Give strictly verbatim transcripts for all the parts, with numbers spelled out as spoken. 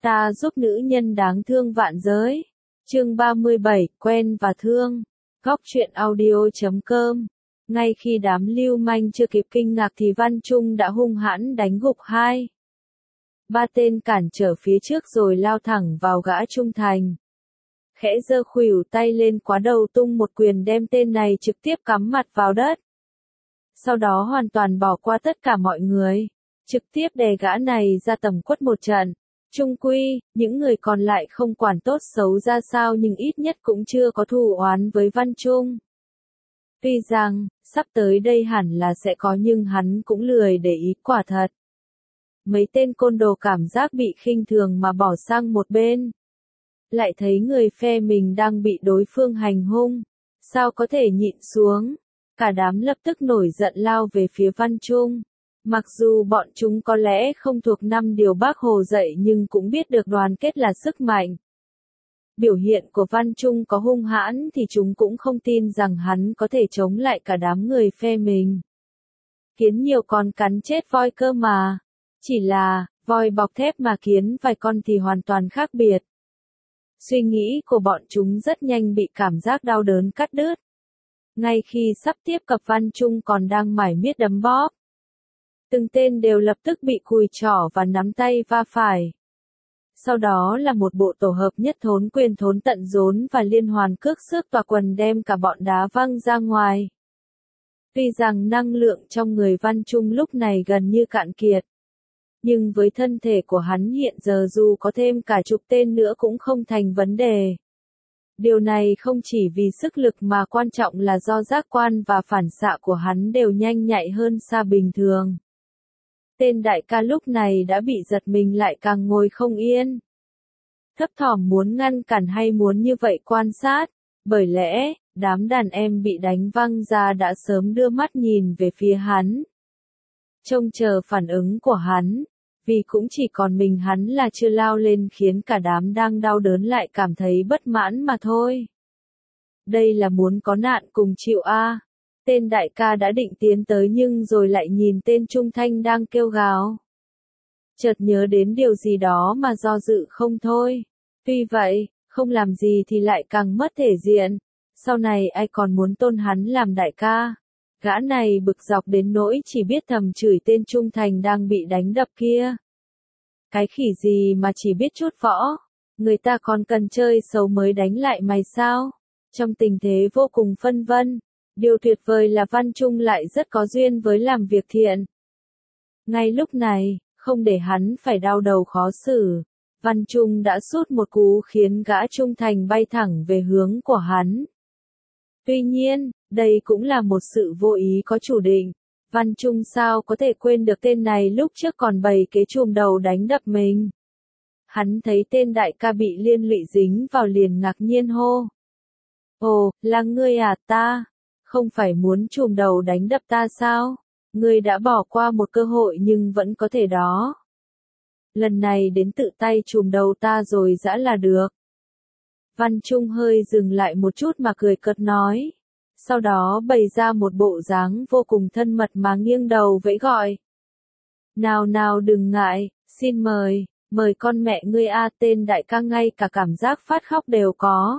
Ta giúp nữ nhân đáng thương vạn giới. Chương ba mươi bảy, quen và thương. Góc truyện audio chấm com. Ngay khi đám lưu manh chưa kịp kinh ngạc thì Văn Trung đã hung hãn đánh gục hai ba tên cản trở phía trước rồi lao thẳng vào gã Trung Thành. Khẽ giơ khuỷu tay lên quá đầu tung một quyền đem tên này trực tiếp cắm mặt vào đất. Sau đó hoàn toàn bỏ qua tất cả mọi người, trực tiếp đè gã này ra tầm quất một trận. Chung quy, những người còn lại không quản tốt xấu ra sao nhưng ít nhất cũng chưa có thù oán với Văn Trung. Tuy rằng, sắp tới đây hẳn là sẽ có nhưng hắn cũng lười để ý quả thật. Mấy tên côn đồ cảm giác bị khinh thường mà bỏ sang một bên. Lại thấy người phe mình đang bị đối phương hành hung. Sao có thể nhịn xuống? Cả đám lập tức nổi giận lao về phía Văn Trung. Mặc dù bọn chúng có lẽ không thuộc năm điều Bác Hồ dạy nhưng cũng biết được đoàn kết là sức mạnh. Biểu hiện của Văn Trung có hung hãn thì chúng cũng không tin rằng hắn có thể chống lại cả đám người phe mình. Kiến nhiều con cắn chết voi cơ mà. Chỉ là, voi bọc thép mà kiến vài con thì hoàn toàn khác biệt. Suy nghĩ của bọn chúng rất nhanh bị cảm giác đau đớn cắt đứt. Ngay khi sắp tiếp cận Văn Trung còn đang mải miết đấm bóp. Từng tên đều lập tức bị cùi trỏ và nắm tay va phải. Sau đó là một bộ tổ hợp nhất thốn quyền thốn tận rốn và liên hoàn cước xước tòa quần đem cả bọn đá văng ra ngoài. Tuy rằng năng lượng trong người Văn Trung lúc này gần như cạn kiệt. Nhưng với thân thể của hắn hiện giờ dù có thêm cả chục tên nữa cũng không thành vấn đề. Điều này không chỉ vì sức lực mà quan trọng là do giác quan và phản xạ của hắn đều nhanh nhạy hơn xa bình thường. Tên đại ca lúc này đã bị giật mình lại càng ngồi không yên. Thấp thỏm muốn ngăn cản hay muốn như vậy quan sát, bởi lẽ, đám đàn em bị đánh văng ra đã sớm đưa mắt nhìn về phía hắn. Trông chờ phản ứng của hắn, vì cũng chỉ còn mình hắn là chưa lao lên khiến cả đám đang đau đớn lại cảm thấy bất mãn mà thôi. Đây là muốn có nạn cùng chịu a. Tên đại ca đã định tiến tới nhưng rồi lại nhìn tên Trung Thanh đang kêu gào. Chợt nhớ đến điều gì đó mà do dự không thôi. Tuy vậy, không làm gì thì lại càng mất thể diện. Sau này ai còn muốn tôn hắn làm đại ca. Gã này bực dọc đến nỗi chỉ biết thầm chửi tên Trung Thành đang bị đánh đập kia. Cái khỉ gì mà chỉ biết chút võ. Người ta còn cần chơi xấu mới đánh lại mày sao? Trong tình thế vô cùng phân vân. Điều tuyệt vời là Văn Trung lại rất có duyên với làm việc thiện. Ngay lúc này, không để hắn phải đau đầu khó xử, Văn Trung đã sút một cú khiến gã Trung Thành bay thẳng về hướng của hắn. Tuy nhiên, đây cũng là một sự vô ý có chủ định. Văn Trung sao có thể quên được tên này lúc trước còn bày kế chùm đầu đánh đập mình. Hắn thấy tên đại ca bị liên lụy dính vào liền ngạc nhiên hô. Ồ, là ngươi à ta? Không phải muốn chùm đầu đánh đập ta sao? Ngươi đã bỏ qua một cơ hội nhưng vẫn có thể đó. Lần này đến tự tay chùm đầu ta rồi dã là được. Văn Trung hơi dừng lại một chút mà cười cợt nói. Sau đó bày ra một bộ dáng vô cùng thân mật mà nghiêng đầu vẫy gọi. Nào nào đừng ngại, xin mời, mời con mẹ ngươi a. Tên đại ca ngay cả cảm giác phát khóc đều có.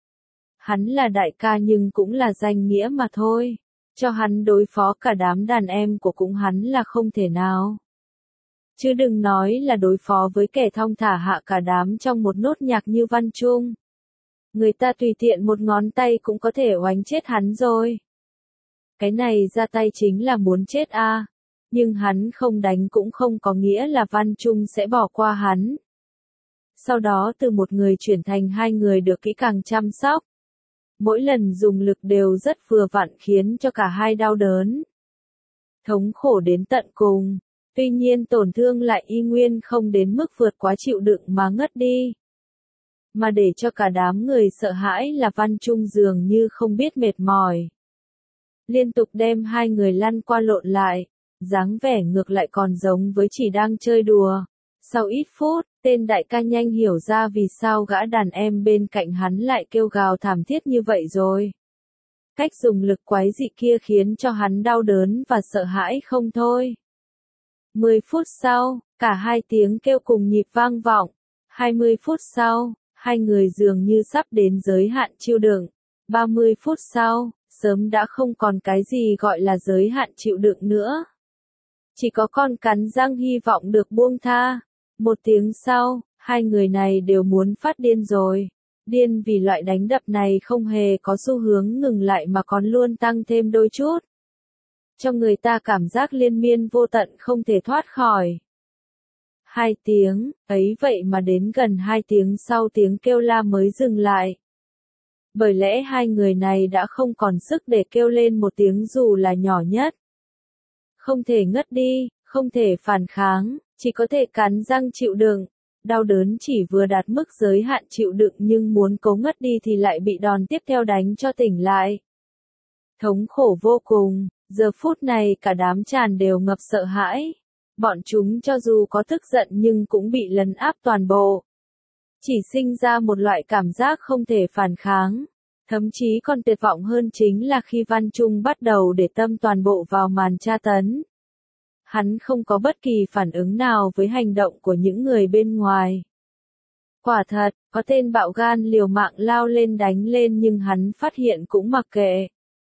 Hắn là đại ca nhưng cũng là danh nghĩa mà thôi. Cho hắn đối phó cả đám đàn em của cũng hắn là không thể nào. Chứ đừng nói là đối phó với kẻ thong thả hạ cả đám trong một nốt nhạc như Văn Trung. Người ta tùy tiện một ngón tay cũng có thể oánh chết hắn rồi. Cái này ra tay chính là muốn chết a. À. Nhưng hắn không đánh cũng không có nghĩa là Văn Trung sẽ bỏ qua hắn. Sau đó từ một người chuyển thành hai người được kỹ càng chăm sóc. Mỗi lần dùng lực đều rất vừa vặn khiến cho cả hai đau đớn. Thống khổ đến tận cùng. Tuy nhiên tổn thương lại y nguyên không đến mức vượt quá chịu đựng mà ngất đi. Mà để cho cả đám người sợ hãi là Văn Trung dường như không biết mệt mỏi. Liên tục đem hai người lăn qua lộn lại, dáng vẻ ngược lại còn giống với chỉ đang chơi đùa. Sau ít phút, tên đại ca nhanh hiểu ra vì sao gã đàn em bên cạnh hắn lại kêu gào thảm thiết như vậy rồi. Cách dùng lực quái dị kia khiến cho hắn đau đớn và sợ hãi không thôi. Mười phút sau, cả hai tiếng kêu cùng nhịp vang vọng. hai mươi phút sau, hai người dường như sắp đến giới hạn chịu đựng. ba mươi phút sau, sớm đã không còn cái gì gọi là giới hạn chịu đựng nữa. Chỉ có con cắn răng hy vọng được buông tha. Một tiếng sau, hai người này đều muốn phát điên rồi. Điên vì loại đánh đập này không hề có xu hướng ngừng lại mà còn luôn tăng thêm đôi chút. Cho người ta cảm giác liên miên vô tận không thể thoát khỏi. Hai tiếng, ấy vậy mà đến gần hai tiếng sau tiếng kêu la mới dừng lại. Bởi lẽ hai người này đã không còn sức để kêu lên một tiếng dù là nhỏ nhất. Không thể ngất đi, không thể phản kháng, chỉ có thể cắn răng chịu đựng. Đau đớn chỉ vừa đạt mức giới hạn chịu đựng nhưng muốn cố ngất đi thì lại bị đòn tiếp theo đánh cho tỉnh lại. Thống khổ vô cùng, giờ phút này cả đám tràn đều ngập sợ hãi. Bọn chúng cho dù có tức giận nhưng cũng bị lấn áp toàn bộ. Chỉ sinh ra một loại cảm giác không thể phản kháng. Thậm chí còn tuyệt vọng hơn chính là khi Văn Trung bắt đầu để tâm toàn bộ vào màn tra tấn. Hắn không có bất kỳ phản ứng nào với hành động của những người bên ngoài. Quả thật, có tên bạo gan liều mạng lao lên đánh lên nhưng hắn phát hiện cũng mặc kệ.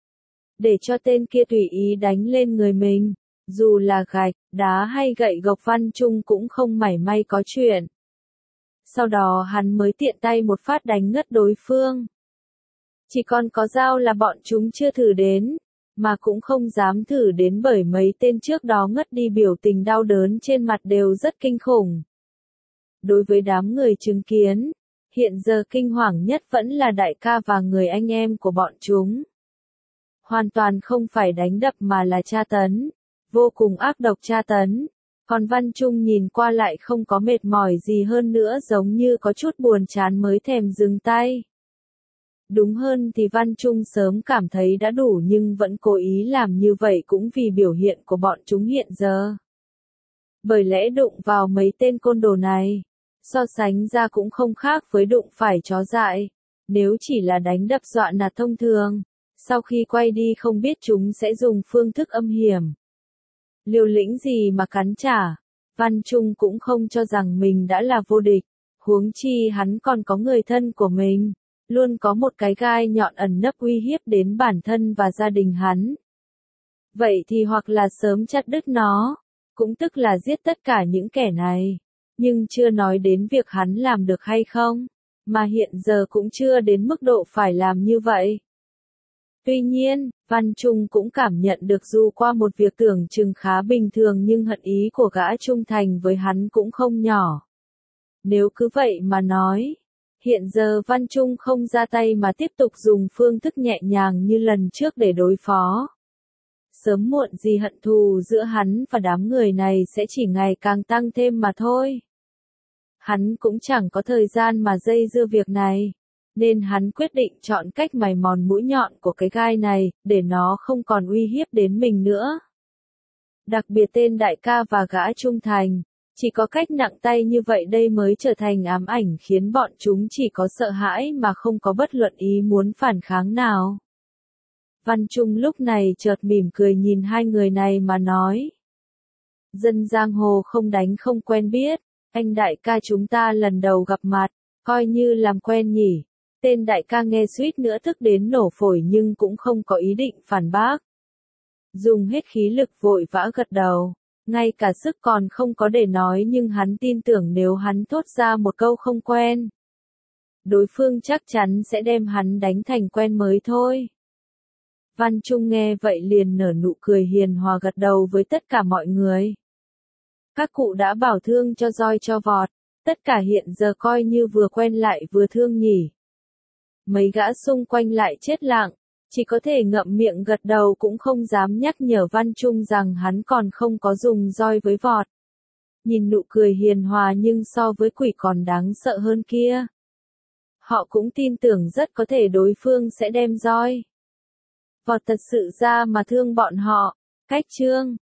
Để cho tên kia tùy ý đánh lên người mình, dù là gạch, đá hay gậy gộc Văn Trung cũng không mảy may có chuyện. Sau đó hắn mới tiện tay một phát đánh ngất đối phương. Chỉ còn có dao là bọn chúng chưa thử đến, mà cũng không dám thử đến bởi mấy tên trước đó ngất đi biểu tình đau đớn trên mặt đều rất kinh khủng. Đối với đám người chứng kiến, hiện giờ kinh hoàng nhất vẫn là đại ca và người anh em của bọn chúng. Hoàn toàn không phải đánh đập mà là tra tấn, vô cùng ác độc tra tấn. Còn Văn Trung nhìn qua lại không có mệt mỏi gì hơn nữa giống như có chút buồn chán mới thèm dừng tay. Đúng hơn thì Văn Trung sớm cảm thấy đã đủ nhưng vẫn cố ý làm như vậy cũng vì biểu hiện của bọn chúng hiện giờ. Bởi lẽ đụng vào mấy tên côn đồ này, so sánh ra cũng không khác với đụng phải chó dại. Nếu chỉ là đánh đập dọa nạt thông thường, sau khi quay đi không biết chúng sẽ dùng phương thức âm hiểm. Liều lĩnh gì mà cắn trả, Văn Trung cũng không cho rằng mình đã là vô địch, huống chi hắn còn có người thân của mình. Luôn có một cái gai nhọn ẩn nấp uy hiếp đến bản thân và gia đình hắn. Vậy thì hoặc là sớm chặt đứt nó, cũng tức là giết tất cả những kẻ này. Nhưng chưa nói đến việc hắn làm được hay không, mà hiện giờ cũng chưa đến mức độ phải làm như vậy. Tuy nhiên, Văn Trung cũng cảm nhận được dù qua một việc tưởng chừng khá bình thường nhưng hận ý của gã trung thành với hắn cũng không nhỏ. Nếu cứ vậy mà nói, hiện giờ Văn Trung không ra tay mà tiếp tục dùng phương thức nhẹ nhàng như lần trước để đối phó. Sớm muộn gì hận thù giữa hắn và đám người này sẽ chỉ ngày càng tăng thêm mà thôi. Hắn cũng chẳng có thời gian mà dây dưa việc này, nên hắn quyết định chọn cách mài mòn mũi nhọn của cái gai này, để nó không còn uy hiếp đến mình nữa. Đặc biệt tên đại ca và gã trung thành. Chỉ có cách nặng tay như vậy đây mới trở thành ám ảnh khiến bọn chúng chỉ có sợ hãi mà không có bất luận ý muốn phản kháng nào. Văn Trung lúc này chợt mỉm cười nhìn hai người này mà nói. Dân giang hồ không đánh không quen biết, anh đại ca chúng ta lần đầu gặp mặt, coi như làm quen nhỉ. Tên đại ca nghe suýt nữa tức đến nổ phổi nhưng cũng không có ý định phản bác. Dùng hết khí lực vội vã gật đầu. Ngay cả sức còn không có để nói nhưng hắn tin tưởng nếu hắn thốt ra một câu không quen, đối phương chắc chắn sẽ đem hắn đánh thành quen mới thôi. Văn Trung nghe vậy liền nở nụ cười hiền hòa gật đầu với tất cả mọi người. Các cụ đã bảo thương cho roi cho vọt, tất cả hiện giờ coi như vừa quen lại vừa thương nhỉ. Mấy gã xung quanh lại chết lặng. Chỉ có thể ngậm miệng gật đầu cũng không dám nhắc nhở Văn Trung rằng hắn còn không có dùng roi với vọt. Nhìn nụ cười hiền hòa nhưng so với quỷ còn đáng sợ hơn kia. Họ cũng tin tưởng rất có thể đối phương sẽ đem roi vọt thật sự ra mà thương bọn họ. Cách chương